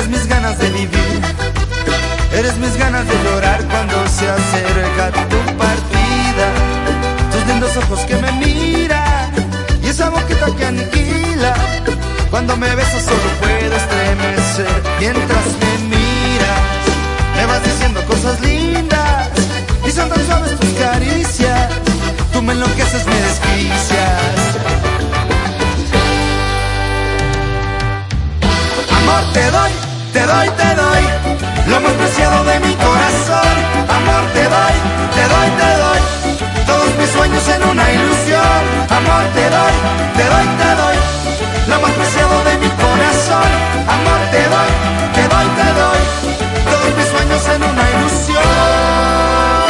mis ganas de vivir, eres mis ganas de llorar cuando se acerca tu partida. Tus lindos ojos que me miran y esa boquita que aniquila. Cuando me besas solo puedo estremecer mientras me miras. Me vas diciendo cosas lindas y son tan suaves tus caricias. Tú me enloqueces, me desquicias. Amor, te doy, te doy, te doy lo más preciado de mi corazón. Amor, te doy, te doy, te doy todos mis sueños en una ilusión. Amor, te doy, te doy, te doy lo más preciado de mi corazón. Amor, te doy, te doy, te doy todos mis sueños en una ilusión.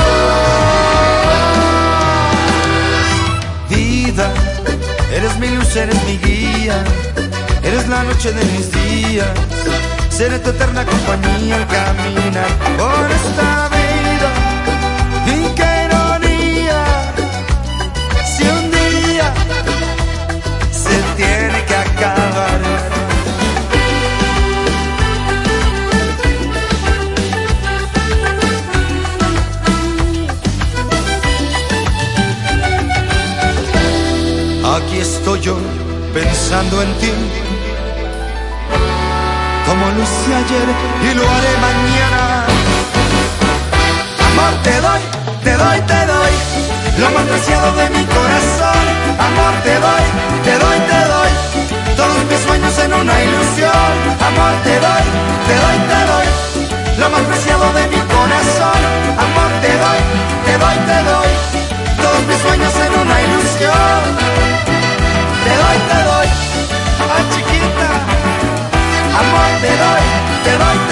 Vida, eres mi luz, eres mi guía, eres la noche de mis días. Seré tu eterna compañía al caminar por esta vida. Y qué ironía, si un día se tiene que acabar. Aquí estoy yo pensando en ti, como lo hice ayer y lo haré mañana. Amor, te doy, te doy, te doy lo más preciado de mi corazón. Amor, te doy, te doy, te doy todos mis sueños en una ilusión. Amor, te doy, te doy, te doy lo más preciado de mi corazón. Amor, te doy, te doy, te doy todos mis sueños en una ilusión. Te doy, ay chiquita. Amor, te doy, te doy.